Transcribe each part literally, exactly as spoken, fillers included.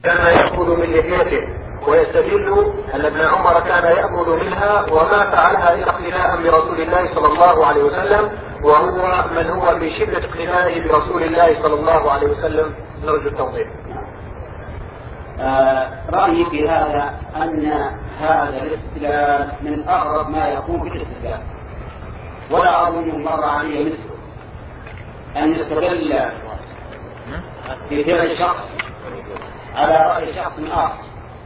كان يأخذ من لحيته، ويستدل أن ابن عمر كان يأخذ منها وما فعلها إلا اقتداء برسول الله صلى الله عليه وسلم، وهو من هو في شدة اقتدائه برسول الله صلى الله عليه وسلم. نرجو التوضيح. آه رأيي في هذا أن هذا الاستدلال من أقرب ما يكون في الاستدلال، ولا أظن مر عليه مثله أن يستدل في فعل شخص على رأي شخص آخر.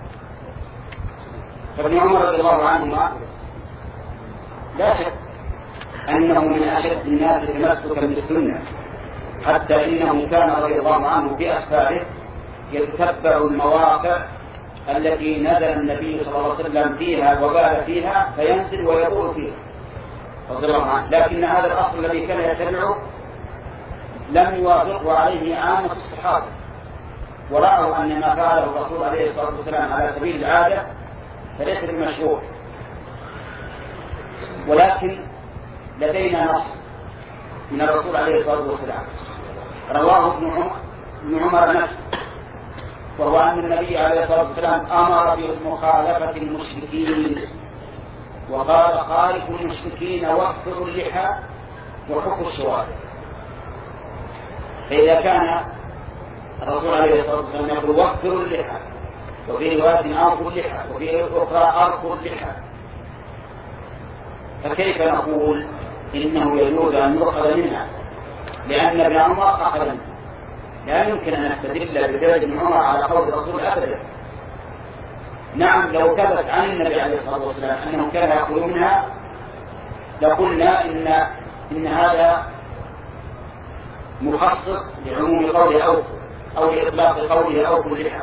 فابن عمر رضي الله عنهما لا شك أنه من أشد الناس تمسكا بالسنة، حتى إنه كان رضي الله عنه في أسفاره يتتبع المواقع التي نزل النبي صلى الله عليه وسلم فيها وبال فيها فينزل ويقول فيها رضي الله عنه. لكن هذا الأصل الذي كان يتبعه لم يوافقه عليه عامة الصحابة، ورأوا أن ما فعله الرسول عليه الصلاة والسلام على سبيل العادة فليس بالمشروع. ولكن لدينا نص من الرسول عليه الصلاة والسلام رواه ابن عمر, ابن عمر نفسه، وهو أن النبي عليه الصلاة والسلام أمر بمخالفة المشركين وقال: خالفوا المشركين واكثروا اللحى وحكوا الشوارع. فإذا كان الرسول عليه الصلاة والسلام يقول واكثروا اللحى، وفي رواية أرخوا اللحى، وفي أخرى أرخوا اللحى، فكيف نقول إنه يجوز أن يؤخذ منها؟ لأن ابن عمر أخذ منها. لا يمكن أن نستدل بفعل ابن عمر على قول الرسول أبدا. نعم لو ثبت عن النبي عليه الصلاة والسلام أنه كان يأخذ منها لقلنا إن إن هذا مخصص لعموم قوله أو أو لإطلاق قوله أو كلها.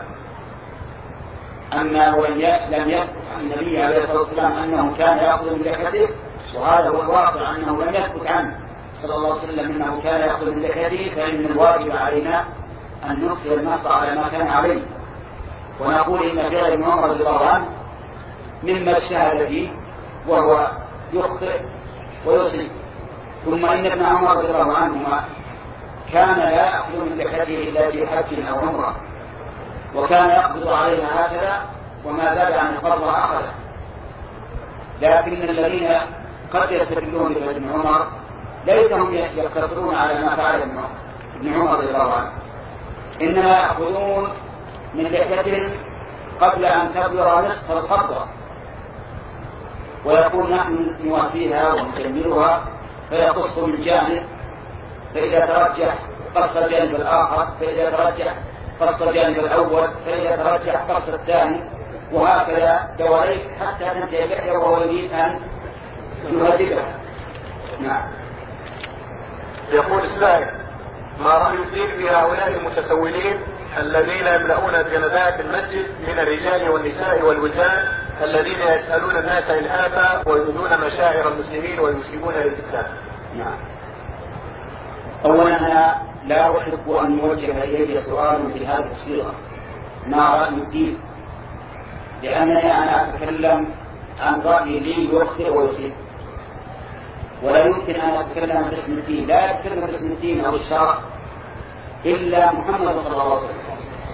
أما وإن لم يثبت عن النبي عليه الصلاة والسلام أنه كان يأخذ من لحيته، وهذا هو الواقع أنه لم يثبت عنه صلى الله عليه وسلم أنه كان يأخذ من لحيته، فإن الواجب علينا أن نكثر النص على ما كان عليه، ونقول إن فعل ابن عمر رضي الله عنه مما اجتهد فيه وهو يخطئ ويصيب. ثم إن ابن عمر رضي الله عنهما كان لا يأخذ من لحيته إلا في حج أو عمرة، وكان يقبض عليها هكذا وما زاد عن الفرض أخذه. لكن الذين قد يستدلون بفعل ابن عمر ليسهم يقتصرون على ما فعل ابن عمر رضي الله عنه، إنما يأخذون من لحيتهم قبل أن تبلغ نصف القبضة، ويقول نحن نوافيها ونكملها، فيقص من جانب، فإذا ترجح قص الجانب الآخر، فإذا ترجح قص الجانب الأول، فإذا ترجح قص الثاني، وهكذا دواليك حتى تنتهي اللحية وهو يريد أن يهددها. نعم. يقول السائل: ما رأي الدين في هؤلاء المتسولين الذين يملؤون جنبات المسجد من الرجال والنساء والولدان الذين يسألون الناس إلهافا ويؤذون مشاعر المسلمين ويسيئون للإسلام؟ نعم. أولا أنا لا أحب أن يوجه إلي سؤال في هذه الصيغة: ما رأي الدين؟ لأنني أنا أتكلم عن رأي لي يخطئ ويصيب، ولا يمكن أن أتكلم باسم الدين. لا أتكلم باسم الدين أو الشرع إلا محمد صلى الله عليه وسلم.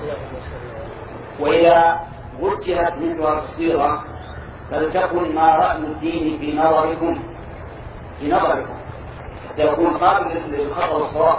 وإذا وجهت مثل هذه الصيغة فلتكن ما رأي الدين في نظركم في نظركم حتى يكون قابل للخطأ والصواب.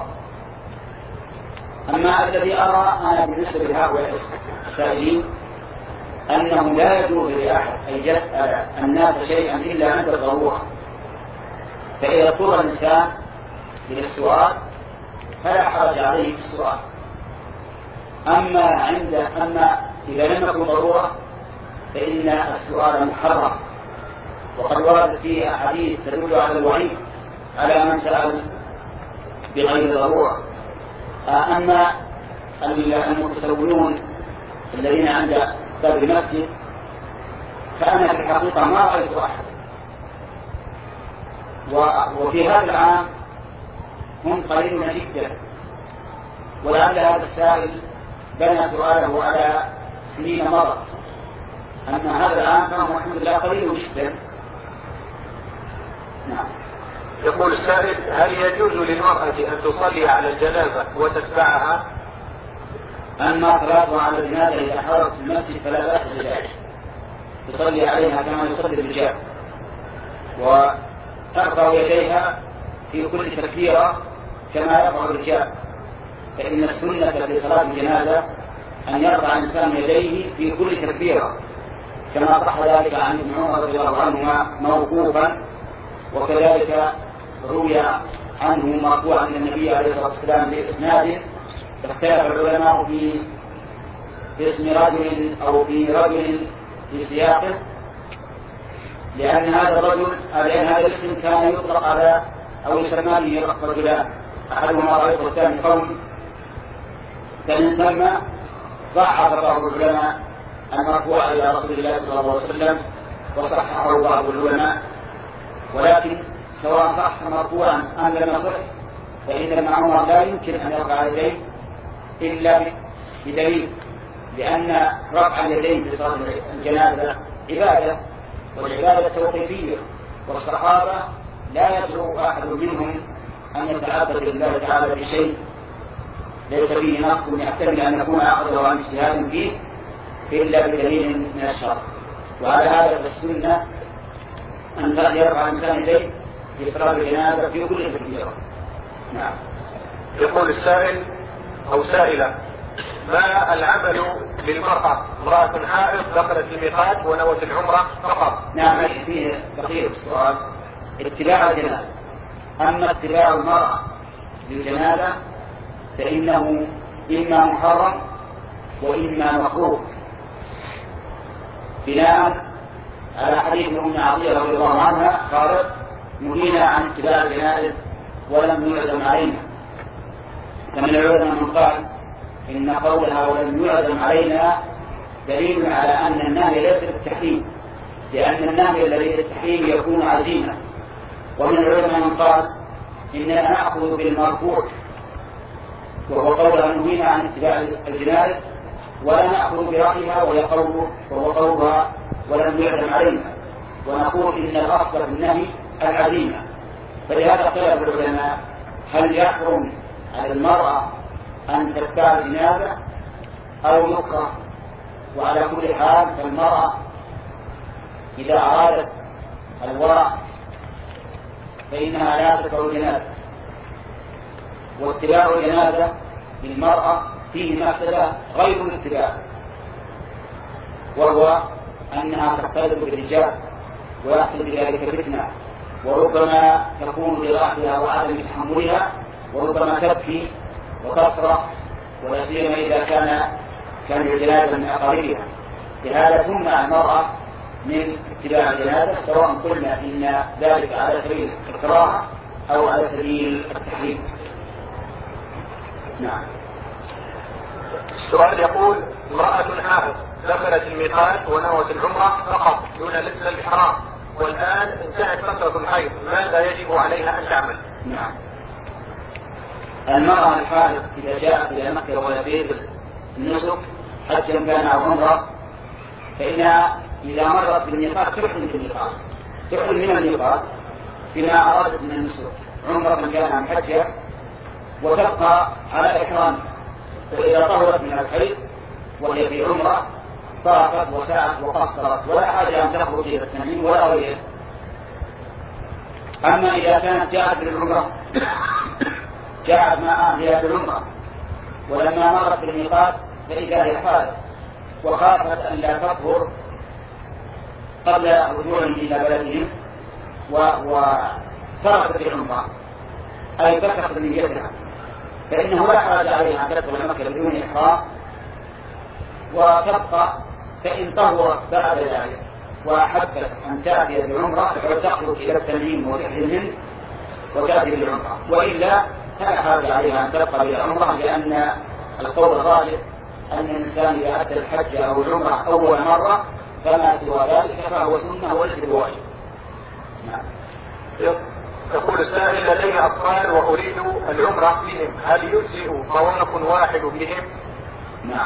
أما الذي أرى أنا بالنسبة لهؤلاء السائلين أنه لا يجوز لأحد أن يسأل الناس شيئا إلا عند الضرورة، فإذا اضطر الإنسان إلى السؤال فلا حرج عليه في السؤال. أما عند أما إذا لم يكن ضرورة فإن السؤال محرم، وقد ورد فيه أحاديث تدل على الوعيد على من سأل بغير ضرورة. أما المتسولون الذين عند باب المسجد فأنا في الحقيقة ما رأيت أحد، وفي هذا العام هم قليلون جدا، ولعل هذا السائل بنى سؤاله على سنين مضت. أما هذا العام فهم الحمد لله قليل جدا. نعم. يقول السائل: هل يجوز للمرأة أن تصلي على الجنازة وتتبعها؟ أما صلاتها على الجنازة إذا حضرت في المسجد فلا بأس بذلك، تصلي عليها كما يصلي الرجال، وترفع يديها في كل تكبيرة كما يرفع الرجال، فإن السنة في صلاة الجنازة أن يرفع الإنسان يديه في كل تكبيرة، كما صح ذلك عن ابن عمر رضي الله عنهما موقوفا، وكذلك روي عنه مرفوعا عن النبي عليه الصلاة والسلام بإسناد. اختلف العلماء في اسم رجل أو في رجل في سياقه، لأن هذا الرجل لأن هذا الاسم كان يطلق على أو يسمى به رجلان، أحدهما رجل والثاني قوم، فمن ثم ضعف بعض العلماء المرفوع إلى رسول الله صلى الله عليه وسلم وصححه بعض العلماء، ولكن سواء صح مرفوعا أم لم يصح فإن ابن عمر لا يمكن أن يرفع يديه إلا بدليل، لأن رفع اليدين في صلاة الجنازة عبادة، والعبادة توقيفية، والصحابة لا يجرؤ أحد منهم أن يتعبد لله تعالى بشيء ليس فيه نص يحتمل أن يكون أخذه عن اجتهاد فيه إلا بدليل من الشرع. وعلى هذا فالسنة أن يرفع الإنسان يديه في صلاة الجنازة في كل تكبيرة. نعم. يقول السائل أو سائلة: ما العمل للمرأة امرأة حائض دخلت الميقات ونوت العمرة فقط؟ نعم، فيه بقية السؤال. اتباع الجنازة. أما اتباع المرأة للجنازة فإنه إما محرم وإما مكروه، بناء على حديث أم عطية رضي الله عنها قالت: نهينا عن اتباع الجنائز ولم يعزم علينا. فمن العلماء من قال إن قولها ولم يعزم علينا دليل على أن النهي ليس للتحريم، لأن النهي الذي للتحريم يكون عزيما. ومن العلماء من قال إننا نأخذ بالمرفوع وهو قولها نهينا عن اتباع الجنائز، ولا نأخذ برأيها وهو قولها ولم يعزم علينا، ونقول إن الأصل في النهي العزيمة. فلهذا اختلف العلماء هل يحرم على المرأة أن تتبع الجنازة أو يكره. وعلى كل حال فالمرأة إذا أرادت الورع فإنها لا تتبع الجنازة، واتباع الجنازة للمرأة فيه مفسدة غير الاتباع، وهو أنها تختلط بالرجال ويحصل بذلك فتنة، وربما تكون لضعفها وعدم تحملها، وربما تبكي وتصرخ، ولا سيما إذا كان كان الجنازة من أقاربها. لهذا تمنع المرأة من اتباع الجنازة، سواء قلنا إن ذلك على سبيل الكراهة أو على سبيل التحريم. نعم. السؤال يقول: امرأة حائض دخلت الميقات ونوت العمرة فقط دون لبس الإحرام، والآن انتهت فترة الحيض، ماذا يجب عليها أن تعمل؟ نعم. المرأة الحائض إذا جاءت إلى مكة وهي النسك حجا كان أو عمرة، فإنها إذا مرت بالميقات تحرم بالميقات، تحرم من الميقات بما أرادت من النسك، عمرة كان أم حجة، وتبقى على إحرام. فإذا طهرت من الحيض وهي في عمرة طافت وسعت وقصرت، ولا حاجة أن تخرج إلى التنعيم ولا غيره. أما إذا كانت جاءت للعمرة جاءت مع أهلها بالعمرة ولما مرت بالميقات فإذا هي حائض وخافت أن لا تطهر قبل رجوعهم إلى بلدهم وتركت العمرة أي فسخت نيتها، فإنه لا حرج عليها أن تدخل مكة بدون إحرام وتبقى، فإن طهرت بعد ذلك وأحبت أن تأتي بالعمرة وتخرج إلى التنعيم وتحرم منه وتأتي بالعمرة، وإلا فلا حرج عليها أن تبقى بالعمرة، لأن القول الغالب أن الإنسان إذا أتى الحج أو العمرة أول مرة فما سوى ذلك فهو سنة وليس بواجب. نعم. يقول السائل: لدي أطفال وأريد العمرة بهم، هل يجزئ طواف واحد بهم؟ نعم.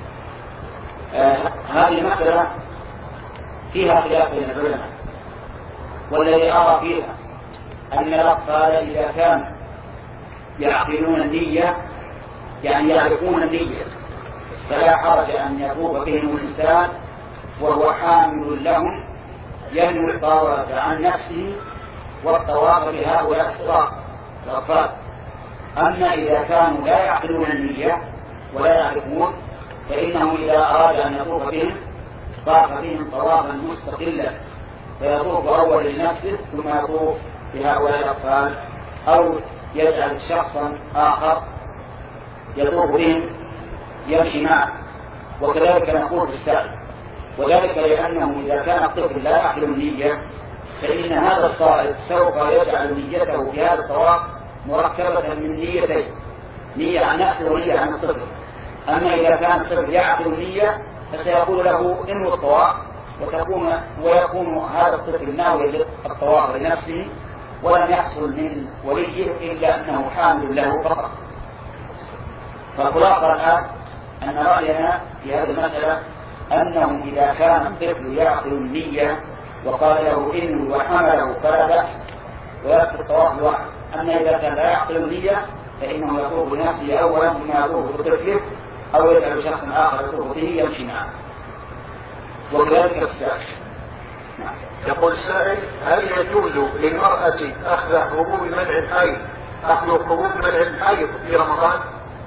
آه هذه مسألة فيها خلاف بين العلماء، والذي أرى فيها أن الأطفال إذا كانوا يعقلون النية يعني يعرفون النية فلا حرج أن يطوف بهم الإنسان وهو حامل لهم ينوي الطواف عن نفسه والطواف بهؤلاء الأفراد. أما إذا كانوا لا يعقلون النية ولا يعرفون فإنه إذا أراد أن يطوف بهم طاف بهم طوافا مستقلا، فيطوف أول لنفسه ثم يطوف بهؤلاء الأطفال، أو يجعل شخصا آخر يطوف بهم يمشي معه. وكذلك نقول في السائل، وذلك لأنه إذا كان الطفل لا يعقل النية فإن هذا الطائف سوف يجعل نيته في هذا الطواف مركبة من نيتين، نية عن نفسه ونية عن الطفل. أما إذا كان الطفل يعقل النية فسيقول له انوي الطواف، وتكون ويكون هذا الطفل ناوي الطواف لنفسه ولم يحصل من وليه إلا أنه حامل له فقط. فالخلاصة الآن أن رأينا في هذه المسألة أنه إذا كان الطفل يعقل النية وقال له انوي وحمله فلا بأس ويكفي الطواف لوحده. أما إذا كان لا يعقل النية فإنه يطوف بنفسه أولا ثم يطوف بطفله، أو يجعل شخص آخر يطوف به يمشي معه. وكذلك السائل. نعم. يقول السائل: هل يجوز للمرأة أخذ حبوب منع الحيض أخذ حبوب منع الحيض في رمضان؟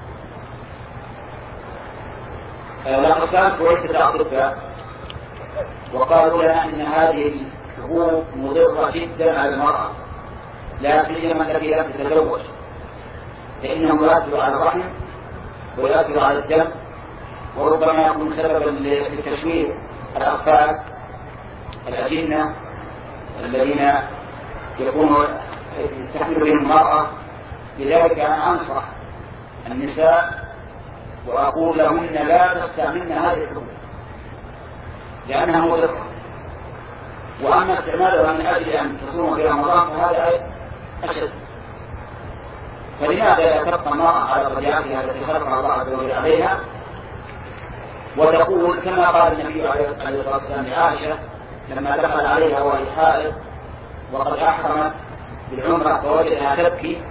لما سألت عدة أطباء وقالوا لنا أن هذه الحبوب مضرة جدا على المرأة، لا سيما التي لم تتزوج، فإنه يؤثر على الرحم ويؤثر على الدم، وربما يكون سببا لتشويه الأطفال الأجنة الذين يكون تحمل بهم المرأة. لذلك أنا أنصح النساء وأقول لهن لا تستعملن هذه الحبوب لأنها مضرة. وأما استعمالها من أجل أن تصوم في رمضان فهذا أشد. فلماذا لا تبقى المرأة على طبيعتها التي خلقها الله عز وجل عليها وتقول كما قال النبي عليه الصلاة والسلام لعائشة لما دخل عليها وهي حائض وقد أحرمت بالعمرة فوجدها تبكي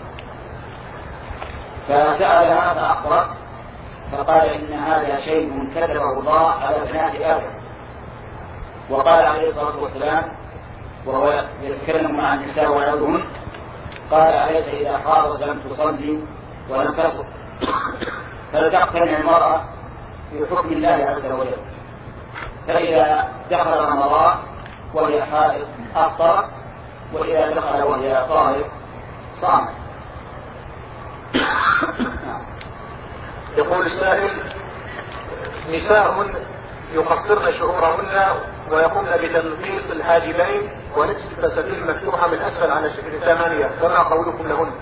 فسألها فأخبرت فقال إن هذا شيء كتبه الله على بنات آدم. وقال عليه الصلاة والسلام وهو يتكلم مع النساء ويعظهن قال: أليس إذا حاضت لم تصلي ولم تصم فلتقتنع المرأة بحكم الله عز وجل، فإذا دخل رمضان وهي حائض أفطرت، وإذا دخل وهي طاهر صامت. يقول السائل: نساء يقصرن شعورهن ويقومن بتنقيص الحاجبين ونصف الفساتين مفتوحة من أسفل على شكل ثمانية، فما قولكم لهن؟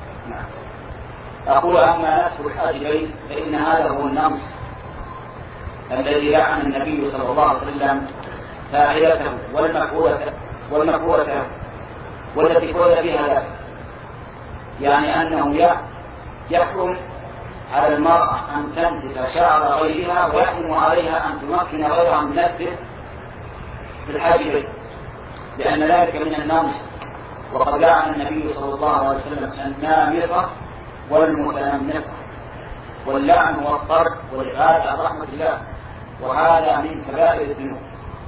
أقول أما نصف الحاجبين فإن هذا هو النقص الذي لعن النبي صلى الله عليه وسلم فاعلته والمكروهة والمكروهة والتي فعل بها ذلك، يعني أنه يحكم على المرأة أن تمسك شعر غيرها ويحكم عليها أن تمكن غيرها من نفسه في الحاجبين، لأن ذلك من الناموس. وقد لعن النبي صلى الله عليه وسلم النامصة والمتنمصة، واللعن والطرد والإبعاد عن رحمة الله، وهذا من كبائر الذنوب.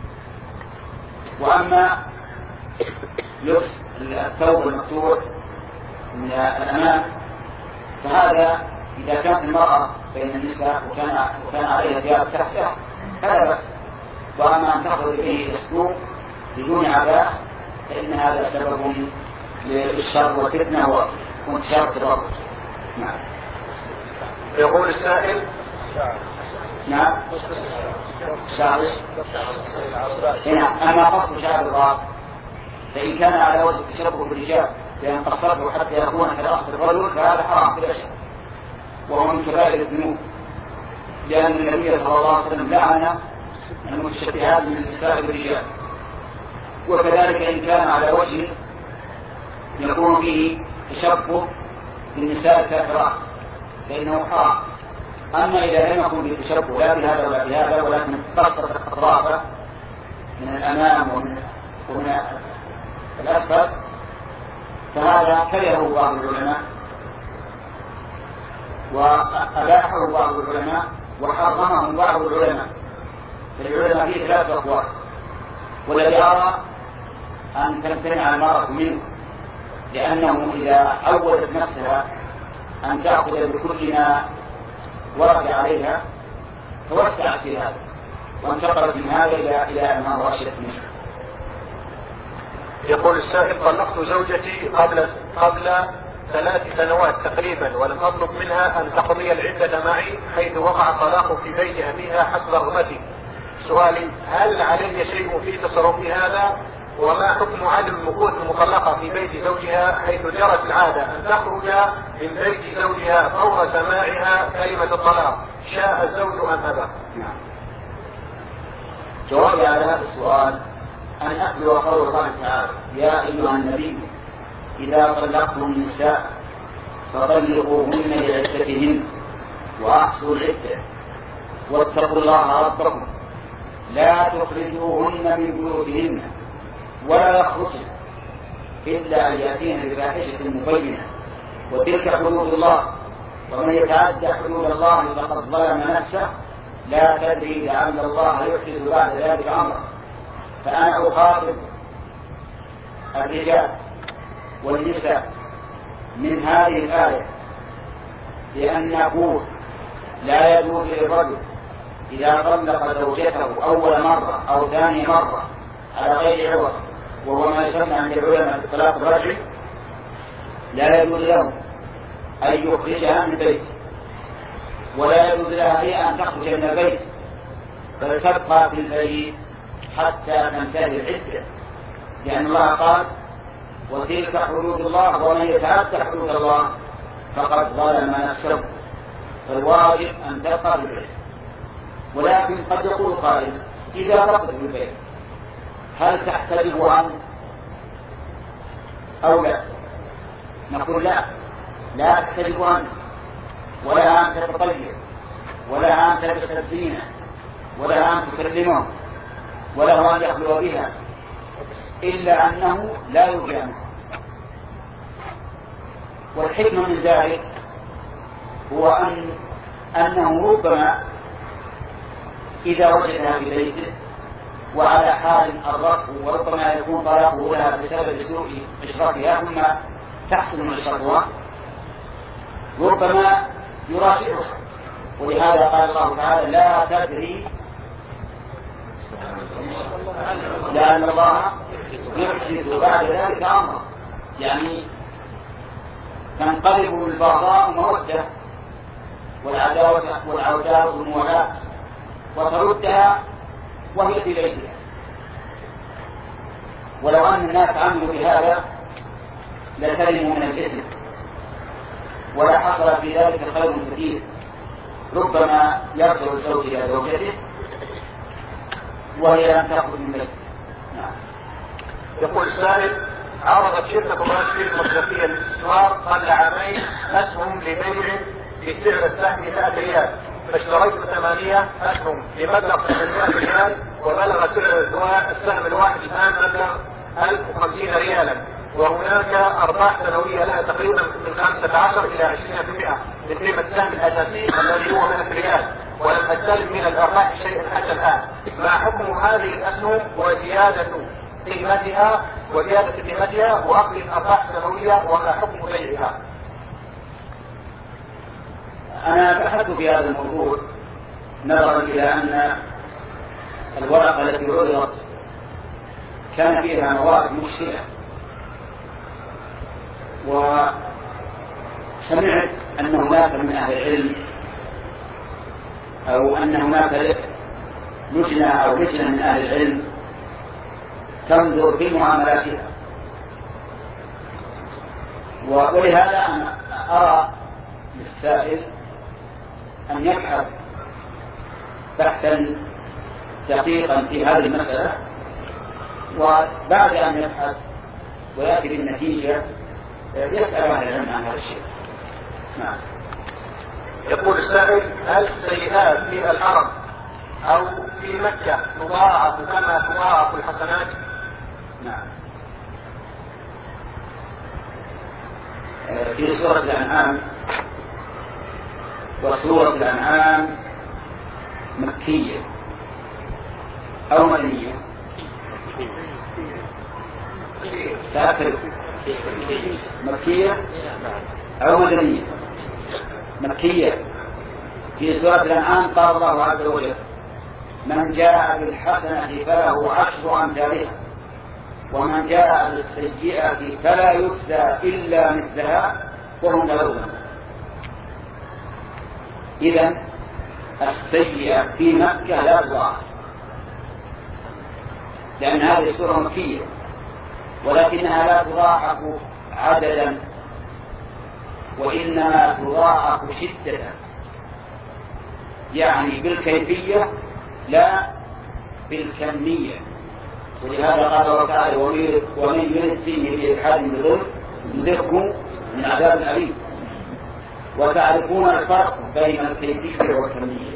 وأما لبس الثوب المفتوح من الأمام فهذا إذا كانت المرأة بين النساء وكان, وكان عليها ثياب تحتها فلا بأس. وأما أن تخرج به إلى السوق بدون عباءة فإن هذا سبب للشر والفتنة وانتشار التضرر. نعم. يقول السائل: نعم شعر هنا أما قصد شعر الرأس فإن كان على وجه التشبه بالرجال بأن قصرته حتى يكون كالأصل الرجل فهذا حرام في الأشهر وهو من كبائر الذنوب، لأن النبي صلى الله عليه وسلم لعن المتشبهات من النساء بالرجال. وكذلك إن كان على وجه يكون فيه تشبه بالنساء كالرأس فإنه حرام. أما إذا لم يكن فيه تشبه لا بهذا ولا بهذا ولكن قصرت الأطراف من الأمام ومن, ومن الأسفل فهذا كرهه بعض العلماء وأباحه بعض العلماء وحرمهم بعض العلماء. العلماء فيه ثلاث أقوال، والذي أرى أن تمتنع المرأة منه، لأنه إذا عودت نفسها أن تأخذ بكل ما ورد عليها توسعت في هذا وانتقلت من هذا إلى إلى ما هو أشد منه. يقول السائل: طلقت زوجتي قبل قبل ثلاث سنوات تقريبا، ولم أطلب منها أن تقضي العدة معي، حيث وقع الطلاق في بيت أبيها حسب رغبتي. سؤالي: هل علي شيء في تصرفي هذا؟ وما حكم عدم المكوث المطلقة في بيت زوجها، حيث جرت العادة أن تخرج من بيت زوجها فور سماعها كلمة الطلاق، شاء الزوج أم أبى؟ جوابي على هذا السؤال أن أتلو قول الله تعالى: يا أيها النبي إذا طلقتم النساء فطلقوهن لعدتهن وأحصوا العدة واتقوا الله ربكم لا تخرجوهن من بيوتهن ولا يخرجن إلا أن يأتين بفاحشة مبينة وتلك حدود الله ومن يتعدى حدود الله فقد ظلم نفسه لا تدري لعل الله يحدث بعد ذلك أمرا. فأنا أخاطب الرجال والنساء من هذه الآية بأن نقول لا يجوز للرجل إذا طلق زوجته أول مرة أو ثاني مرة على غير عوض، وهو ما يسمى عند العلماء بطلاق الرجل، لا يجوز له أن يخرجها من بيته، ولا يجوز لها هي أن تخرج من البيت، بل تبقى في البيت حتى تنتهي العدة، لأن الله قال: وتلك حدود الله ومن يتعدى حدود الله فقد ظلم نفسه. فالواجب أن تبقى في البيت. ولكن قد يقول قائل: إذا بقت في البيت هل تحتجب عنه أو لا؟ نقول لا، لا تحتجب عنه، ولا أن تتطيب، ولا أن تلبس الزينة، ولا أن تكلمه، ولا أن يخلو بها، إلا أنه لا يجامع. والحكمة من ذلك هو أن أنه ربما إذا وجدها في بيته وعلى حال الرفض، وربما يكون طلاقه لها بسبب سوء إشرافها ثم تحسن إشرافها، ربما يراشقها. ولهذا قال الله تعالى: لا تدري لأن الله يحدث بعد ذلك أمرا، يعني تنقلب البغضاء مودة والعداوة والعوداء والموالاة وتردها وهي في بيتها. ولو أن الناس عملوا بهذا لسلموا من الإثم ولا حصل في ذلك خير كثير. ربما يرجع الزوج إلى زوجته وهي لم تأخذ من بيته. نعم. يقول السائل: عرضت شركة الراشدين المصرفية للاستثمار قبل عامين أسهم لبيع بسعر السهم مئة ريال، فاشتريت ثمانية أسهم بمبلغ ثمانمائة ريال، وبلغ سعر السهم الواحد الآن مبلغ ألف وخمسين ريالا، وهناك أرباح سنوية لها تقريبا من خمسة عشر إلى عشرين بالمئة من قيمة السهم الأساسي الذي هو مئة ريال، ولم أستلم من الأرباح شيئا حتى الآن. ما حكم هذه الأسهم وزيادة قيمتها وزيادة قيمتها وأخذ الأرباح السنوية، وما حكم بيعها؟ أنا بحثت في هذا الموضوع نظرا إلى أن الورقة التي عرضت كان فيها مواد مشكلة، وسمعت أن هناك من أهل العلم أو أن هناك لجنة أو لجنة من أهل العلم تنظر في معاملاتها، ولهذا أنا أرى للسائل أن يبحث بحثا دقيقا في هذه المسألة، وبعد أن يبحث ويأتي بالنتيجة يسأل أهل العلم عن هذا الشيء. نعم. يقول السائل: هل السيئات في الحرم أو في مكة تضاعف كما تضاعف الحسنات؟ نعم. في سورة الأنعام وسورة الأنعام مكية أو مدنية؟ سأكتب مكية أو مدنية. مكية. في سورة الأنعام قال الله عز وجل: من جاء بالحسنة فله عشر أمثالها ومن جاء بالسيئة فلا يجزى إلا مثلها وهم لا يظلمون. إذن السيئة في مكة لا تضاعف، لأن هذه السورة مكية، ولكنها لا تضاعف عددا وإنما تضاعف شدة، يعني بالكيفية لا بالكمية. ولهذا قال الله تعالى: ومن يرد فيه بإلحاد بظلم نذقه من عذاب أليم. وتعرفون الفرق بين الكيفية والكمية.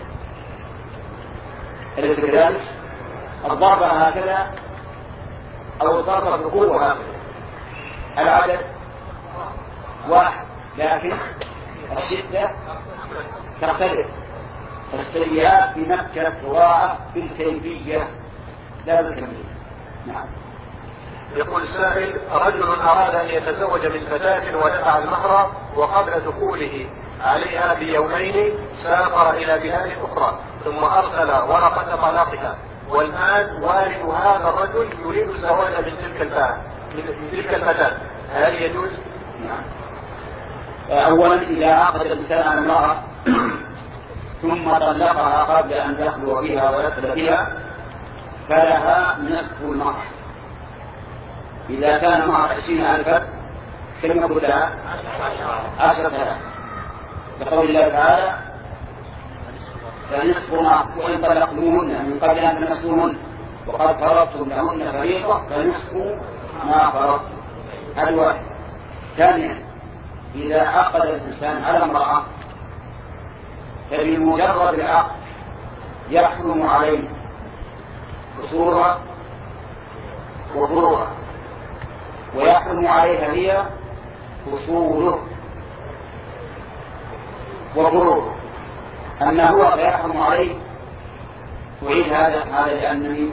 أليس كذلك؟ الضرب هكذا أو الضرب بقوة هكذا، العدد واحد لكن الشدة تختلف. السيئات في مكة تضاعف بالكيفية لا بالكمية. نعم. يقول السائل: رجل أراد أن يتزوج من فتاة ودفع المهر، وقبل دخوله عليها بيومين سافر إلى بلاد أخرى ثم أرسل ورقة طلاقها، والآن والد هذا الرجل يريد الزواج من تلك الفتاة من تلك الفتاة هل يجوز؟ نعم. أولا إذا عقد الإنسان على امرأة ثم طلقها قبل أن يخلو بها ويدخل بها فلها نصف المهر. إذا كان معها عشرين ألفا كم يقول لها؟ عشرة آلاف، بقول الله تعالى: فنصف ما وإن طلقتموهن من قبل أن تمسوهن وقد فرضتم لهن فريضة فنصف ما فرضتم. هذا واحد. ثانيا إذا عقد الإنسان على امرأة فبمجرد العقد يحرم عليه قصورها وفروعها، ويحرم عليها هي قصوره وفروعه. أما هو فيحرم عليه. وإذ هذا هذا لأنني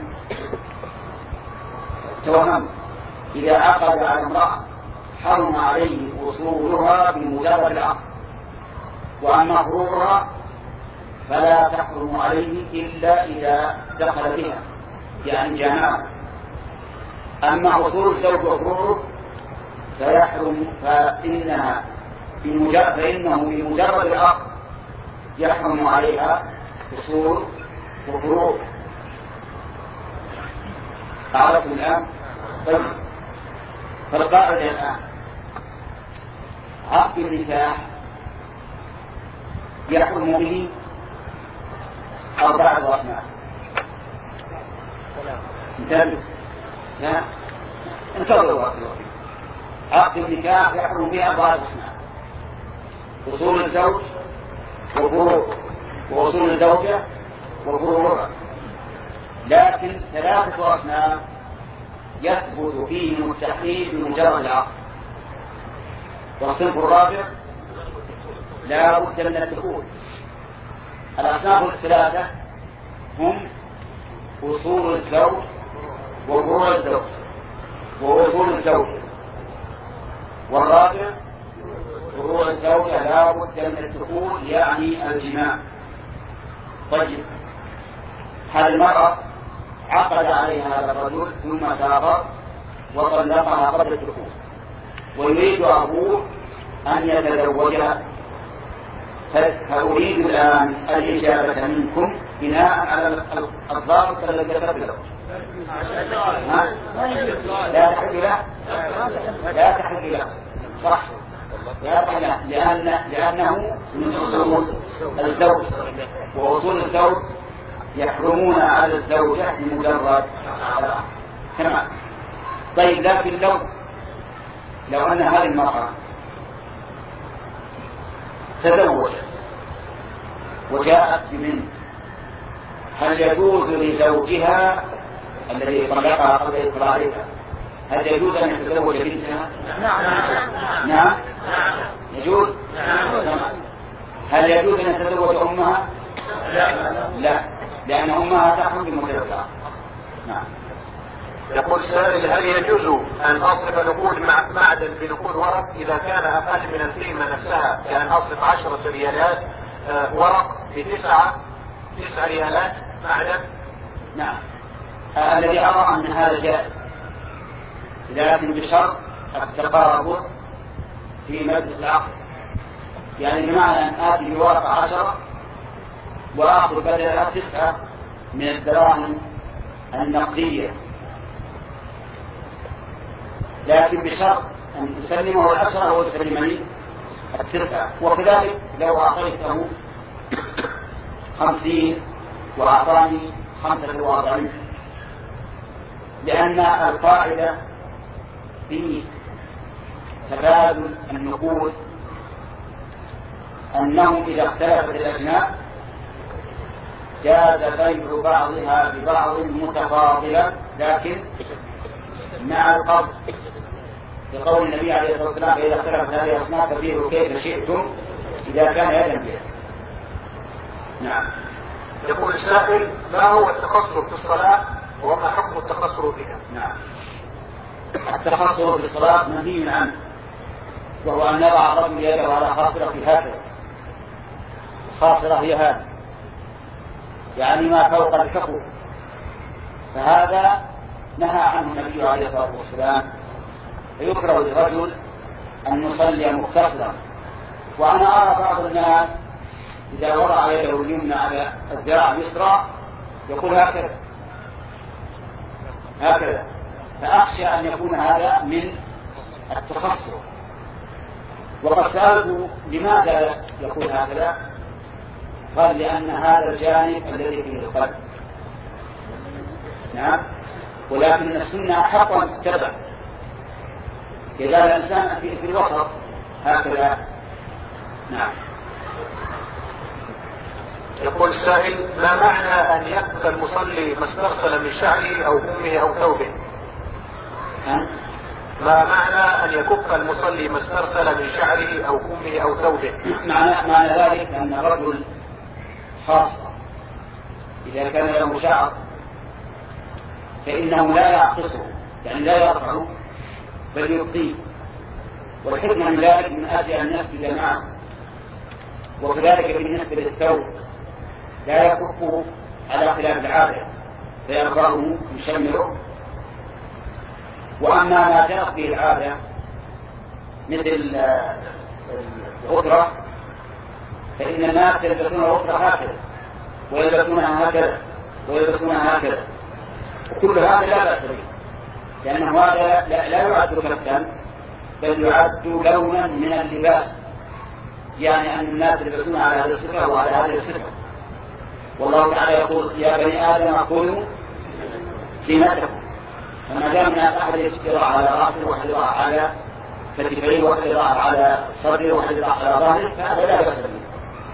توهمت. إذا عقد على امرأة حرم عليه قصورها بمجرد العقد، وأما فروعها فلا تحرم عليه إلا إذا دخل بها يعني جامعها. أما قصور الزوج وفروعه فيحرم فإنها بمجرد فإنه بمجرد العقد يحرم عليها قصور وفروع. أعرف الآن؟ طيب، فالقاعدة الآن: عقد النكاح يحرم به أربعة أصناف. انتبهوا، لا انتظروا. عقد النكاح يحرم به أربعة أصناف: أصول الزوج وفروع وأصول الزوجة وفروعها. لكن ثلاثة أصناف يثبت فيهم التحريم بمجرد العقد. والصنف الرابع لا بد من الدخول. الأصناف الثلاثة هم أصول الزوج وفروع الزوج وأصول الزوجة. والرابع فروع الزوجة لا بد من الدخول يعني الجماع. طيب، هذه المرأة عقد عليها هذا الرجل ثم سافر وطلقها قبل الدخول، ويريد أبوه أن يتزوجها، فأريد الآن الإجابة منكم بناء على الضابط الذي ذكرته. لا تحل له، لا تحل له، صح، لا تحل له، لأن لأنه من أصول الزوج، وأصول الزوج يحرمون على الزوجة بمجرد تمام. طيب، لكن لو لو أن هذه المرأة تزوجت وجاءت ببنت، هل يجوز لزوجها الذي طلقها قبل إطلاقها هل يجوز أن يتزوج بنتها؟ نعم. نعم يجوز. هل يجوز أن يتزوج أمها؟ لا. لا. لأن أمها تخرج بمتوسعة. نعم. يقول السائل: هل يجوز أن أصرف نقود مع معدن بنقود ورق إذا كان أقل من القيمة نفسها، كأن أصرف عشرة ريالات ورق بتسعة تسع ريالات معدن؟ نعم. آه الذي أرى أن هذا جائز، لكن بشرط التقارب في مجلس العقد. يعني بمعنى أن آتي بورقة عشرة وآخذ بدلها تسعة من الدراهم النقدية، لكن بشرط أن تسلمه العشرة وتسلمني التسعة. وكذلك لو أعطيته خمسين وأعطاني خمسة وأربعين، لأن القاعدة في تبادل النقود أنه إذا اختلفت الأجناس جاز بيع بعضها ببعض متفاضلا، لكن مع القبض، لقول النبي عليه الصلاة والسلام: إذا اختلفت هذه الأصناف فبيعوا كيف شئتم إذا كان يدا بيد. نعم. يقول السائل: ما هو التقصر في الصلاة وما حكم التقصر بها؟ نعم. التقصر في الصلاة منهي عنه، وهو أن يضع الرجل يده على خاصرة في هكذا، خاصرة هي هذه، يعني ما فوق الكفر، فهذا نهى عنه النبي عليه الصلاة والسلام. فيكره للرجل أن يصلي مختصرا. وأنا أرى بعض الناس إذا وضع يده اليمنى على الذراع اليسرى يقول هكذا هكذا، فأخشى أن يكون هذا من التخصص. وقد سألت لماذا يقول هكذا، قال: لأن هذا الجانب الذي فيه القلب. نعم. ولكن السنة حق أن تتبع، إذا الإنسان في الوسط هكذا. نعم. يقول السائل: ما معنى أن يكف المصلي ما استرسل من شعره أو كمه أو ثوبه؟ ما معنى أن يكف المصلي ما استرسل من شعره أو كمه أو ثوبه؟ معنى, معنى ذلك أن الرجل خاصة إذا كان له شعر فإنه لا يعقصه، يعني لا يرفعه بل يبقيه، والحكمة من ذلك من أجل أن يسجد معه. وكذلك بالنسبة للثوب لا يكفه على خلاف العادة فيرفعه يشمره. وأما ما جرت به العادة مثل الغطرة فإن الناس يلبسون الغطرة هكذا ويلبسونها هكذا ويلبسونها هكذا، وكل هذا لا بأس به، لأنه هذا لا يعد كفا بل يعد لونا من اللباس، يعني أن الناس يلبسونها على هذه الصفة وعلى هذه الصفة. والله تعالى يقول: يا بني آدم خذوا زينتكم. فما دام الناس أحد يضع على رأسه وأحد يضع على كتفيه وأحد يضع على صدره وأحد يضع على ظهره فهذا لا بأس به.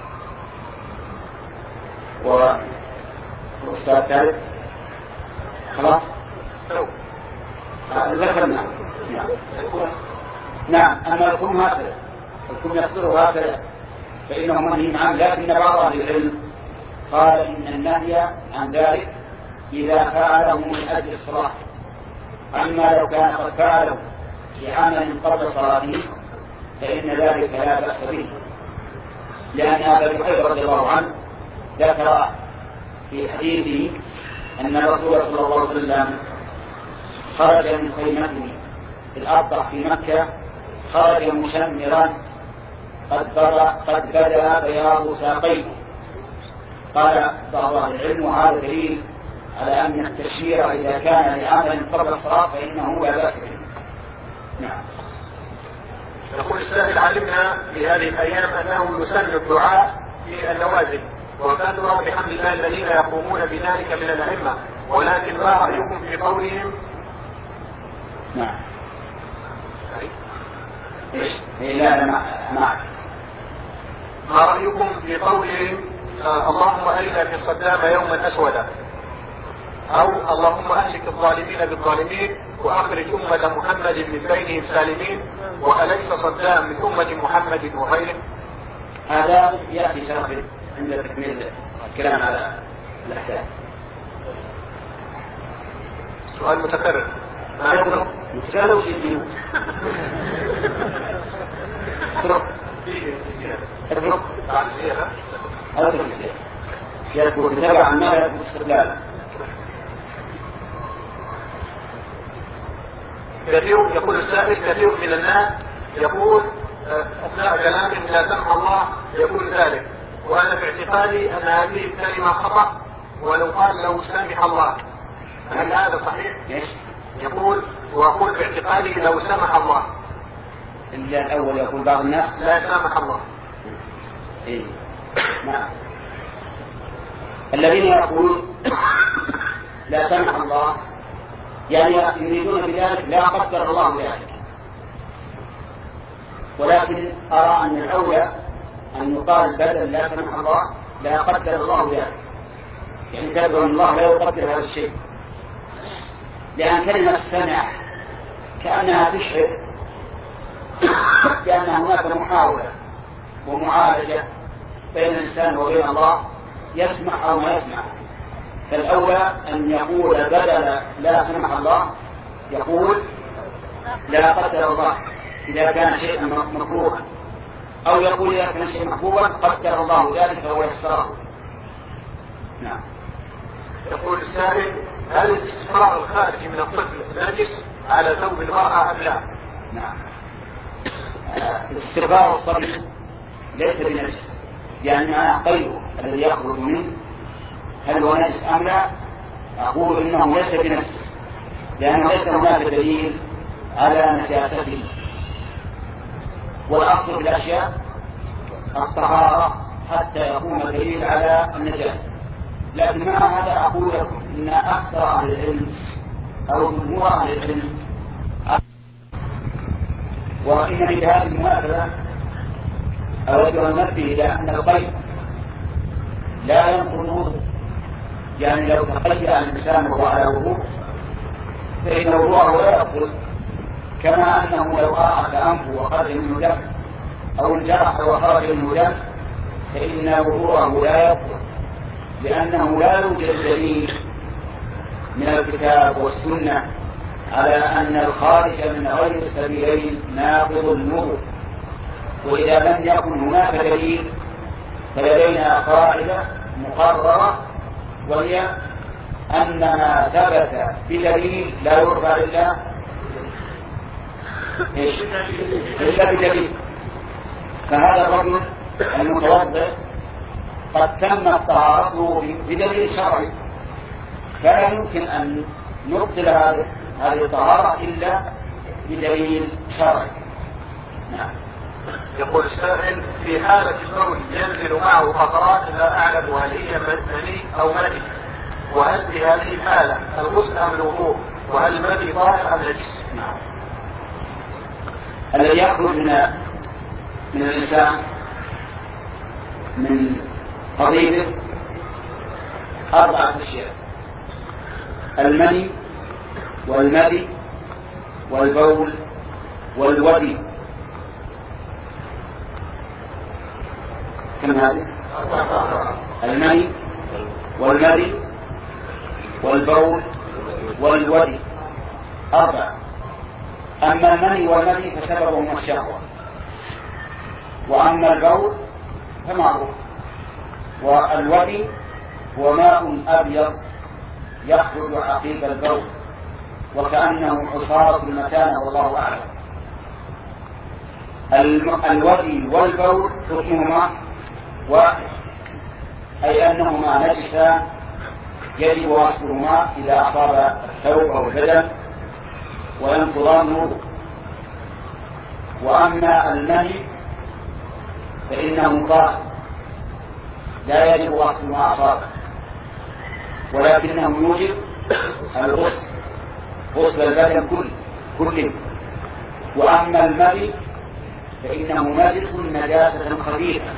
والأستاذ الثالث خلاص ذكرنا. نعم. نعم. أما الكم هكذا، الكم يقصره هكذا فإنه منهي عنه، لكن بعض أهل العلم قال إن النهي عن ذلك إذا فعله من أجل الصلاة، أما لو كان قد فعله في عمل قبل صلاته فإن ذلك لا بأس به، لأن أبا بكر رضي الله عنه ذكر في حديثه أن الرسول صلى الله عليه وسلم خرج من خيمته في الأبطح في مكة، خرج مشمرا قد قد بدا بياض ساقيه. قال بعض أهل العلم وهذا دليل على أن التشمير إذا كان لعمل قبل الصلاة فإنه لا بأس به. نعم. يقول السائل: علمنا في هذه الأيام أنه يسن الدعاء في النوازل، وكان نرى بحمد الله الذين يقومون بذلك من الأئمة، ولكن ما رأيكم في قولهم؟ نعم. إيش؟ لا لا معك. ما رأيكم في قولهم: آه اللهم أهلك في صدام يوما أسودا، أو اللهم أهلك الظالمين بالظالمين وأخرج أمة محمد من بينهم سالمين، وأليس صدام من أمة محمد وغيره؟ هذا يأتي شرف عند تكميل الكلام على الأحكام. سؤال متكرر. ما يضرب متكرر وش يجيب؟ اضرب اضرب بعد زيادة. هذا تفسير. يذكر كتابة عن ما يذكر استقلالا. كثير يقول السائل كثير من الناس يقول أثناء كلامه لا سمح الله يقول ذلك، وأنا في اعتقادي أن هذه الكلمة خطأ، ولو قال لو سمح الله. هل هذا صحيح؟ يقول وأقول في اعتقادي لو سمح الله. إلا الأول يقول بعض الناس لا سمح الله. إيه. نعم. الذين يقولون لا سمح الله يعني يريدون بذلك لا قدر الله ذلك، ولكن أرى أن الأولى أن يقال بدل لا سمح الله لا قدر الله ذلك، يعني قدر الله لا يقدر هذا الشيء، لأن كلمة سمع كأنها تشعر بأن هناك محاولة ومعالجة بين الإنسان وبين الله يسمع أو ما يسمع. فالأولى أن يقول بدل لا سمح الله يقول لا قدر الله إذا كان شيئا مكروها، أو يقول إذا كان شيئا محبوبا قدر الله ذلك فهو يسره. نعم. يقول السائل هل الاستفراغ الخارجي من الطفل نجس على ثوب المرأة أم لا؟ نعم. الاستفراغ الصريح ليس بنجس، يعني أنا قيده الذي يخرج منه هل هو نجس أم لا؟ أقول إنه ليس بنجس، لأنه ليس هناك دليل على نجاسته، والأصل في الأشياء الطهارة حتى يكون دليل على النجاسة. لكن مع هذا أقول لكم إن أكثر أهل العلم أو جمهور أهل العلم، وإن في هذه المناسبة أود أن ننبه إلى أن القيد لا ينقض الوضوء، يعني لو تقيد الإنسان وهو على وضوء فإن وضوءه لا يبطل، كما أنه لو أعرف أنفه وخرج منه دم أو انجرح وخرج منه دم فإن وضوءه لا يبطل، لأنه لا يوجد دليل من الكتاب والسنة على أن الخارج من غير السبيلين ناقض الوضوء. وإذا لم يكن هناك دليل فلدينا قاعدة مقررة، وهي أن ما ثبت بدليل لا يرفع إلا إلا بدليل. فهذا الرجل المتوضئ قد تمت طهارته بدليل شرعي، فلا يمكن أن نبطل هذه الطهارة إلا بدليل شرعي. نعم. يقول السائل في حالة البول ينزل معه قطرات لا أعلم هل هي مني أو مدي، وهل في هذه الحالة الغسل أم الوضوء، وهل المدي طاهر أم نجس؟ نعم. الذي يخرج من من الإنسان من قضيبه أربعة أشياء: المني والمدي والبول والودي. كم هذه؟ المني والمدي والبول والودي أربعة. أما المني والمدي فسببهم الشهوة، وأما البول فمعروف، والودي هو ماء أبيض يخرج عقيب البول وكأنه عصارة المكان والله أعلم. الودي والبول حكمهما واحد، أي أنهما نجسان يجب غسلهما إذا أصاب الثوب أو البدن وينقضان الوضوء. وأما المني فإنه طاهر لا يجب غسل ما أصابه، ولكنه يوجب الغسل غسل البدن كله كله. وأما المني فإنه نجس نجاسة خفيفة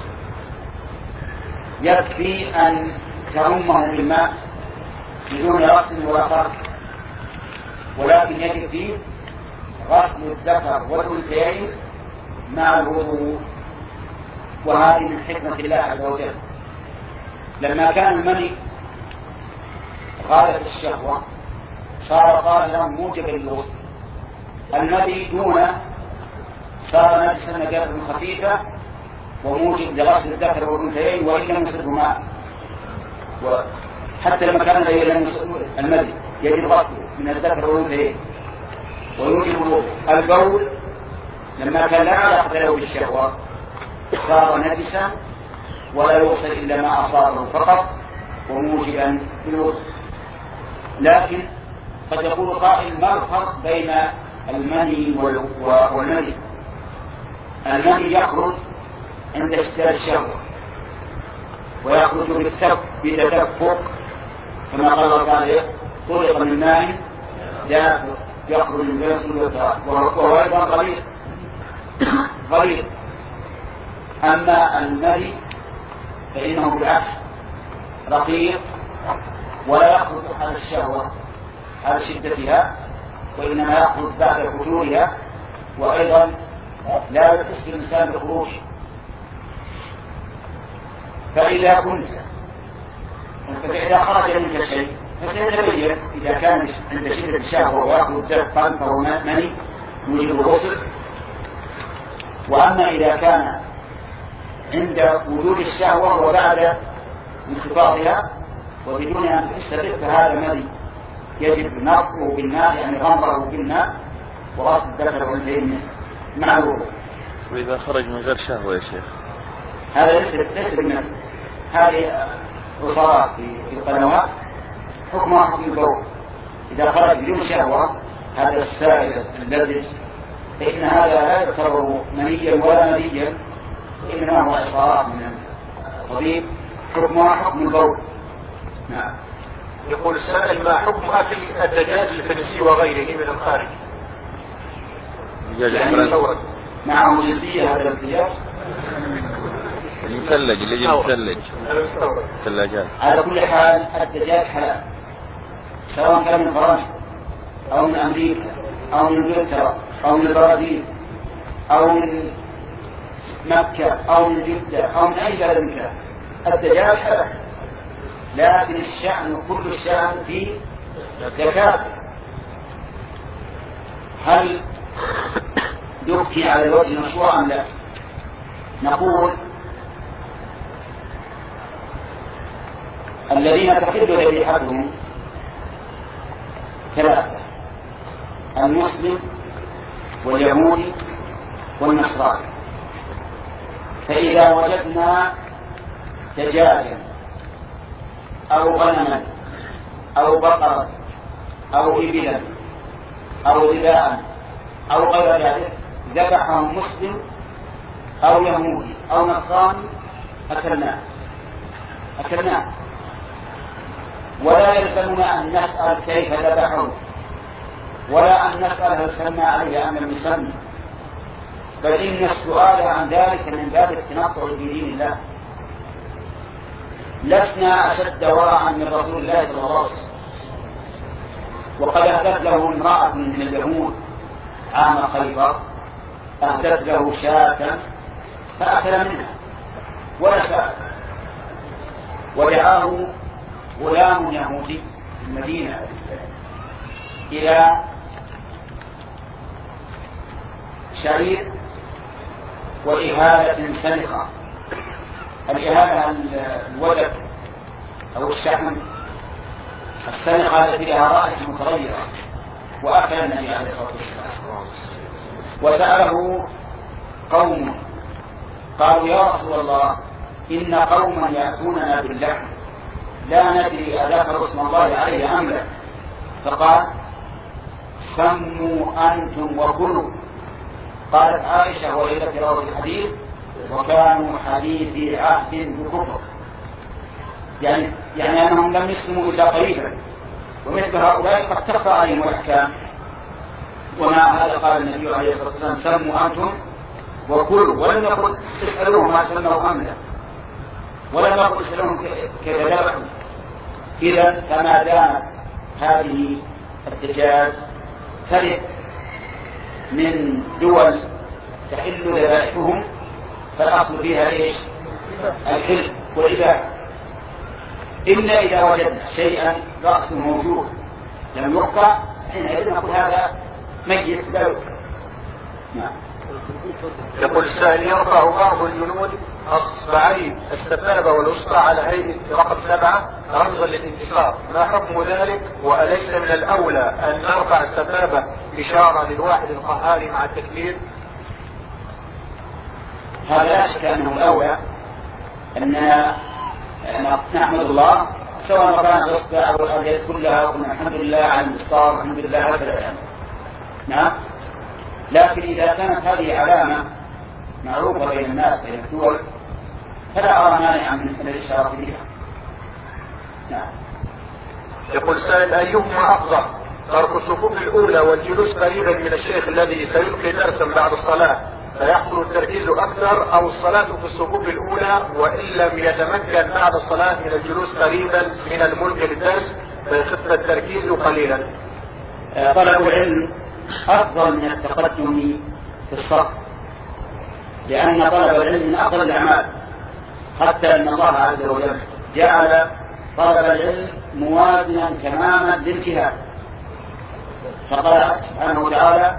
يكفي أن ترمه بالماء بدون غسل ولا فرق، ولكن يجب فيه غسل الذكر والأنثيين مع الوضوء. وهذه من حكمة الله عز وجل، لما كان المني غالت الشهوة صار طاهرا موجبا للغسل. المذي دون صار نجسا نجاسة خفيفة وموجب لغسل الذكر والأنثيين وإن لم يصبه ماء، وحتى لما كان المذي يجب غسله من الذكر والأنثيين ويوجب البول لما كان لا علاقة له بالشهوة صار نجسا ولا يوصل إلا ما أصابه فقط وموجبا للوضوء. لكن قد يقول قائل ما الفرق بين المني والمذي؟ المني يخرج عند اشتراك الشهوة ويخرج بتدفق كما قال الله تعالى خلق من ماء دافق يخرج من بين الصلب وهو أيضا غليظ غليظ. أما المذي فإنه بالعكس رقيق ولا يخرج على الشهوة على شدتها وإنما يخرج بعد خروجها، وأيضا لا يحس الإنسان بخروج. فإذا كنت فإذا خرج منك شيء فسيتبين إذا كان عند شدة الشهوة ويخرج دفقا فهو مني يوجب الغسل. وأما إذا كان عند وجود الشهوة وبعد انخفاضها وبدون أن تحس به فهذا مذي يجب نقضه بالماء، يعني غمره بالماء وغسل الذكر والأنثيين مع الوضوء. وإذا خرج من غير شهوة يا شيخ هذا ليس ليس بالمذي. هذه عصارات في القنوات حكمها حكم البول. إذا خرج بدون شهوة هذا السائل اللذج فإن هذا لا يعتبر منيا ولا مذيا، إنما هو عصارات من الطبيب حكمها حكم البول. نعم. يقول السائل ما حكم أكل الدجاج الفرنسي وغيره من الخارج؟ يعني معه جنسية هذا الدجاج المثلج اللي يجي مثلج ثلاجات. على كل حال الدجاج حلال سواء كان من فرنسا أو من أمريكا أو من انجلترا أو من البرازيل أو من مكة أو من جدة أو من أي بلد كان الدجاج حلال. لكن الشأن كل الشأن في زكاة. هل يبكي على الوجه المشروع أم لا؟ نقول الذين تحل ذبيحتهم ثلاثة: المسلم واليهودي والنصراني. فإذا وجدنا دجاجا أو غنما أو بقرة أو إبلا أو غذاء أو غير ذلك ذبحه مسلم أو يهودي أو نصراني أكلناه أكلناه ولا يلزمنا أن نسأل كيف ذبحه ولا أن نسأل هل سمى عليه أم لم يسمى، بل إن السؤال عن ذلك من باب التنطع بدين الله. لسنا أشد ورعا من رسول الله صلى الله عليه وسلم، وقد أهدت له امرأة من اليهود عام خيبر أهدت له شاة فأكل منها ولا سأل. ودعاه غلام يهودي في المدينة إلى شعير وإهالة سنخة. الإهالة الودك أو الشحم، السنخة التي لها رائحة متغيرة، وأكل النبي عليه الصلاة والسلام. وسأله قوم قالوا يا رسول الله إن قوما يأتوننا باللحم لا ندري أذكر اسم الله عليه أم لا، فقال سموا أنتم وكلوا. قالت عائشة وهي التي روت الحديث وكانوا حديثي عهد بكفر، يعني يعني أنهم لم يسلموا إلا قريبا، ومثل هؤلاء قد تخفى عليهم الأحكام. ومع هذا قال النبي عليه الصلاة والسلام سموا أنتم وكلوا، ولم يقل اسألوهم ما سموا أم لا، ولم يقل اسألوهم كيف ذبحوا. إذا فما دامت هذه الدجاج ترد من دول تحل ذبائحهم فالأصل فيها إيش؟ الحل والإباحة. إلا إذا وجدنا شيئا رأسه موجود لم يقطع حينئذ نقول هذا ميت لا يقطع. نعم. يقول السائل: يرفع بعض الجنود أصبعي السبابة والوسطى على هيئة رقم سبعة رمزا للانتصار، ما حكم ذلك؟ وأليس من الأولى أن نرفع السبابة إشارة للواحد القهار مع التكبير؟ هذا لا شك أنه الأولى أننا نحمد الله سواء رفعنا الأصبع أو الأرجل كلها وقلنا الحمد لله على الانتصار والحمد لله هكذا. نعم. لكن إذا كانت هذه علامة معروفة بين الناس بين الدول فلا أرى مانعا من الإشارة بها. نعم. يقول السائل: أيهما أفضل، ترك الصفوف الأولى والجلوس قريبا من الشيخ الذي سيلقي درسا بعد الصلاة فيحصل التركيز أكثر، أو الصلاة في الصفوف الأولى وإن لم يتمكن بعد الصلاة من الجلوس قريبا من الملقي للدرس فيخف التركيز قليلا؟ طلب العلم أفضل من التقدم في الصف، لأن طلب العلم من أفضل الأعمال، حتى أن الله عز وجل جعل طلب العلم موازنا تماما للجهاد، فقال سبحانه وتعالى: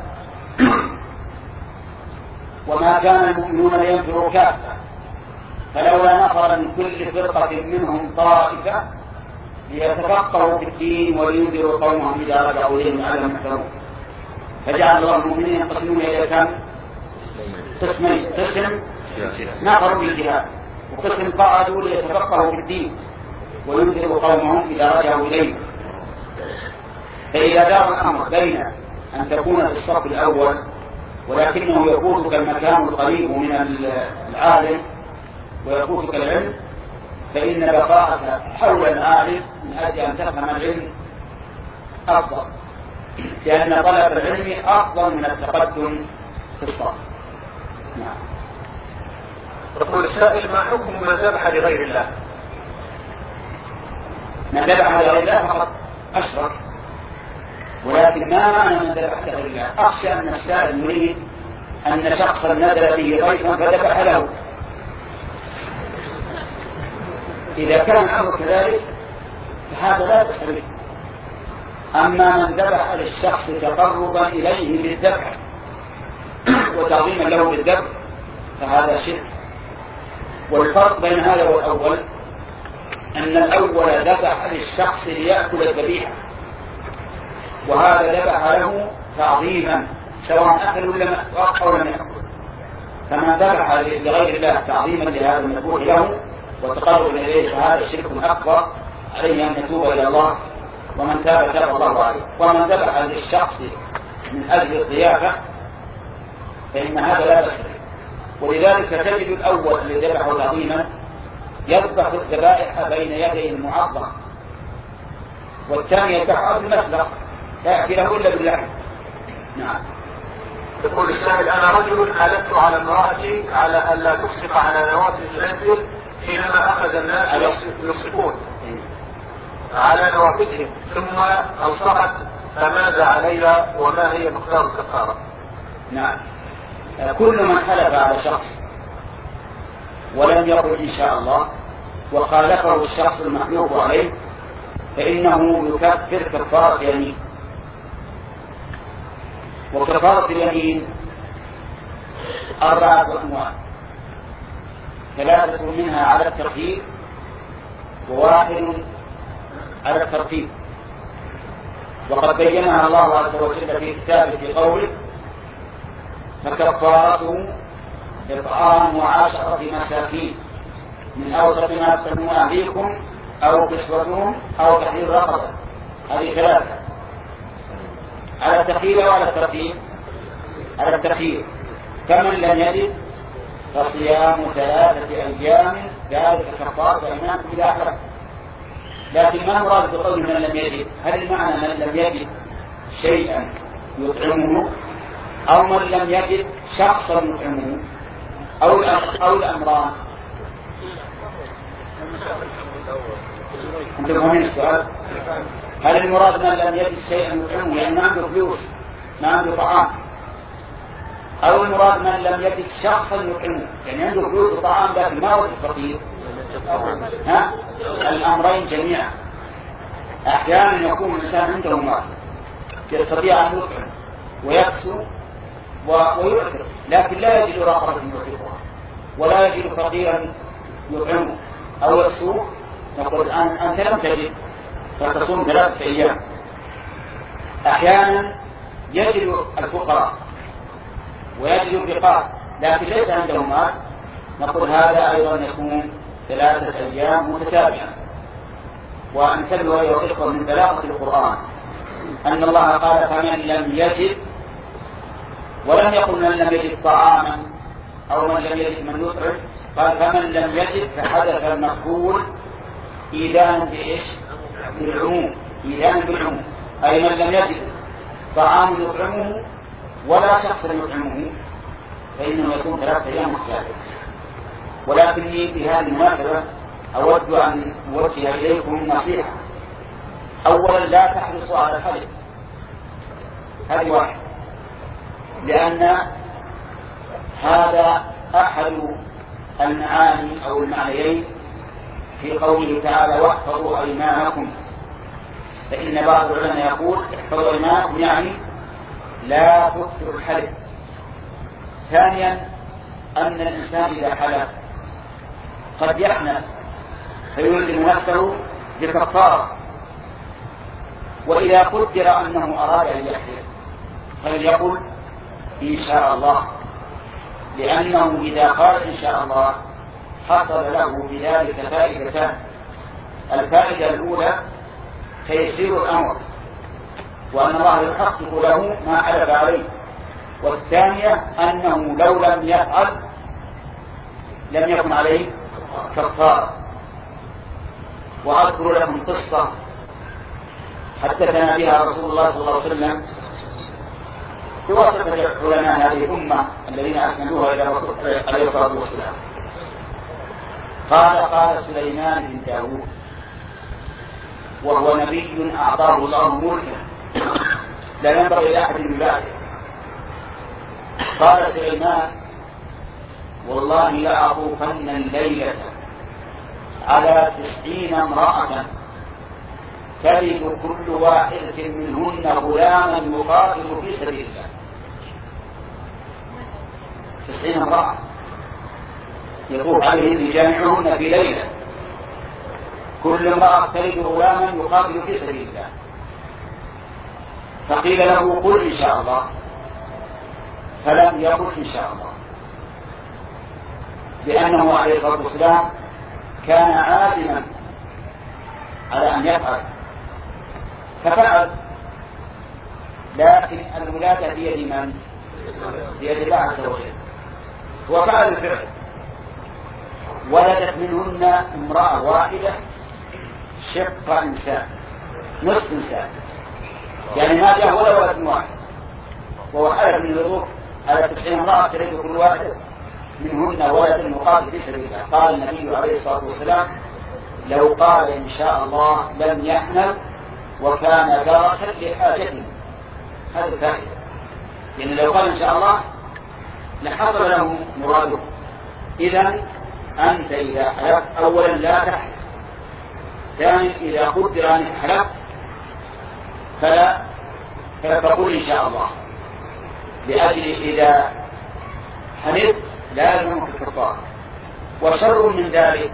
وما كان المؤمنون لينفروا كافة فلولا نفر من كل فرقة منهم طائفة ليتفقهوا في الدين ولينذروا قومهم إذا رجعوا إليهم لعلهم يحذرون. فجعل الله المؤمنين ينقسمون إلى كم؟ قسمين: قسم نفروا للجهاد، وقسم قعدوا ليتفقهوا في الدين وينذروا قومهم إذا رجعوا إليهم. فإذا دار الأمر بين أن تكون في الصف الأول ولكنه يفوتك المكان القريب من العالم ويفوتك العلم، فإن بقاءك حول العالم من أجل أن تفهم العلم أفضل، لأن طلب العلم أفضل من التقدم في الصف. نعم. يقول السائل: ما حكم من ذبح لغير الله؟ من ذبح لغير الله فقد أشرك، ولكن ما معنى من ذبح لغير الله؟ أخشى أن السائل يريد أن شخصا نزل به ضيفا فذبح له. إذا كان الأمر كذلك فهذا لا بأس به. أما من ذبح للشخص تقربا إليه بالذبح وتعظيما له بالذبح فهذا شرك. والفرق بين هذا والأول أن الأول ذبح للشخص ليأكل الذبيحة، وهذا ذبح له تعظيما سواء أكل ولا أو لم يأكل. فمن ذبح لغير الله تعظيما لهذا المذبوح له وتقرب إليه فهذا شرك أكبر، عليه أن يتوب إلى الله، ومن تاب تاب الله عليه. ومن ذبح للشخص من أجل الضيافة فإن هذا لا بأس به. ولذلك تجد الأول الذي ذبحه تعظيما يذبح الذبائح بين يدي المعظم، والثاني يذبحها بالمسلخ لا يأتي له إلا باللحم. نعم. يقول السائل: أنا رجل حلفت على امرأتي على ألا تفسق على نوافذ المنزل حينما أخذ الناس يفسقون على نوافذهم ثم ألصقت، فماذا علي وما هي مقدار الكفارة؟ نعم. كل من حلف على شخص ولم يقل إن شاء الله وخالفه الشخص المحلوف عليه فإنه يكفر كفارة يمين. وكفارة اليمين أربعة أنواع: ثلاثة منها على الترتيب وواحد على الترتيب، وقد بينها الله عز وجل في كتابه في قوله: فكفارته إطعام عشرة مساكين من أوسط ما تطعمون أهليكم أو كسوتهم أو تحرير رقبة. هذه ثلاثة على التخيير وعلى الترتيب. على التخيير: فمن لم يجد فصيام ثلاثة أيام ذلك كفارة أيمانكم إذا حلفتم. لكن ما المراد بقول من لم يجد؟ هل المعنى من لم يجد شيئا يطعمه، أو من لم يجد شخصا يطعمه، أو أو الأمران؟ أنتم فاهمين السؤال؟ هل المراد من لم يجد شيئا يطعمه لأن ما عنده فلوس ما عنده طعام، أو المراد من لم يجد شخصا يطعمه يعني عنده فلوس وطعام لكن ما وجد فقير ها؟ الأمرين جميعا. أحيانا يكون الإنسان عنده مرض يستطيع أن يطعم ويكسو ويؤثر، لكن لا يجد رقبة يعتقها ولا يجد فقيرا يطعمه أو يكسوه، نقول الآن أنت لم تجد فتصوم ثلاثة أيام. أحيانا يجد الفقراء ويجد الرقاب لكن ليس عنده مال، نقول هذا أيضا يكون ثلاثة أيام متتابعة. وانتبهوا أيها الإخوة من بلاغة القرآن أن الله قال فمن لم يجد، ولم يقل من لم يجد طعاما أو من لم يجد من يطعم، قال فمن لم يجد فحدث المقبول إيذانا بإيش؟ بالعموم، إيذانا بالعموم، أي من لم يجد طعام يطعمه ولا شخص يطعمه فإنه يكون ثلاثة أيام متتابعة. ولكني في هذه المناسبة أود أن أوجه إليكم نصيحة. أولا لا تحرصوا على الحلف، هذه واحد، لأن هذا أحد المعاني أو المعنيين في قوله تعالى واحفظوا أيمانكم، فإن بعض العلماء يقول احفظوا أيمانكم يعني لا تكثروا الحلف. ثانيا أن الإنسان إذا حلف قد يحنث فيلزم نفسه بكفارة، وإذا قدر أنه أراد أن يحلف فليقل إن شاء الله، لأنه إذا قال إن شاء الله حصل له بذلك فائدتان. الفائدة الأولى تيسير الأمر وأن الله يحقق له ما حلف عليه، والثانية أنه لو لم يفعل لم يكن عليه كفارة. وأذكر لكم قصة حدثنا بها رسول الله صلى الله عليه وسلم في وسط علماء هذه الأمة الذين أسندوها إلى رسول عليه الصلاة والسلام. قال قال سليمان بن داود وهو نبي أعطاه الله ملكا لا ينبغي لأحد من بعده. قال سليمان والله لأطوفن الليلة على تسعين امرأة تلد كل واحدة منهن غلاما يقاتل في سبيل الله. تسعين امرأة يطوف عليهن جامعهن في ليلة، كل امرأة تلد غلاما يقاتل في سبيل الله. فقيل له قل إن شاء الله، فلم يقل إن شاء الله، لأنه عليه الصلاة والسلام كان عازما على أن يفعل ففعل، لكن الولادة بيد من؟ بيد الله عز وجل. وفعل الفعل، ولدت منهن امرأة واحدة شق إنسان، نصف إنسان، يعني ما جاء ولا ولد واحد. وهو حلف من الظروف على تسعين امرأة تلد كل واحد منهن ولد يقاتل في سبيل الله. قال النبي عليه الصلاة والسلام لو قال إن شاء الله لم يحمل وكان دركا لحاجته. هذا الفائدة، يعني لو قال إن شاء الله لحصل له مراده. إذن أنت إذا حلفت أولا لا تحلف، ثانيا إذا قدر أن حلف فلا فقل إن شاء الله، لأجل إذا حلفت لازم في الكفارة. وشر من ذلك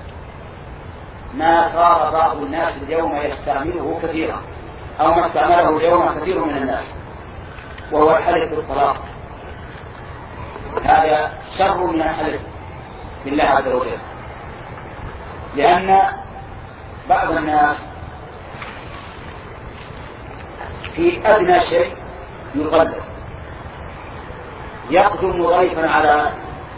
ما صار بعض الناس اليوم يستعمله كثيرا أو ما استعمله اليوم كثير من الناس، وهو الحلف بالطلاق. هذا شر من الحلف بالله عز وجل، لأن بعض الناس في أدنى شيء يقدر، يقدم ضيفا على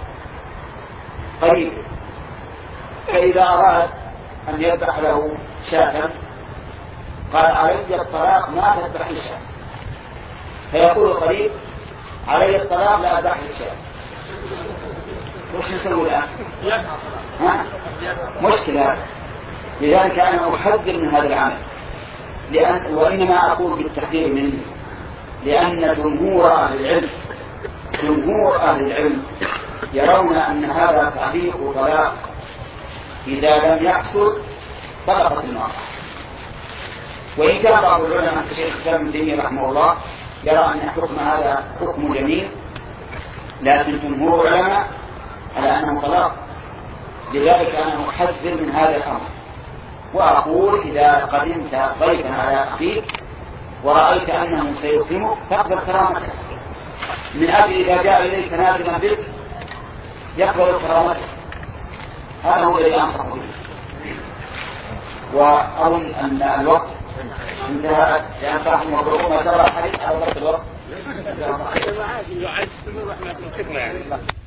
قريب، فإذا أراد أن يذبح له شاة قال علي الطلاق ما تذبح الشاة، فيقول قريب علي الطلاق لا أذبح الشاة. وش نسوي الآن؟ ها؟ مشكلة. لذلك أنا أحذر من هذا العمل، لأن وإنما أقول بالتحذير منه، لأن جمهور أهل العلم جمهور أهل العلم يرون أن هذا تعليق طلاق إذا لم يحصل طلقت المرأة. وإن كان بعض العلماء كشيخ الإسلام ابن تيمية رحمه الله يرى أن حكم هذا حكم جميل، لكن جمهور العلماء على أنه طلاق. لذلك أنا أحذر من هذا الأمر، وأقول إذا قدمت ضيفا على أخيك ورأيت أنه سيكرمك فاقبل كرامته، من أجل إذا جاء إليك نازلا بك يقبل كرامته. هذا هو الذي أنصح به. وأظن أن الوقت انتهى، لأن صاحب الموضوع ما ترى الحديث على وقت الوقت.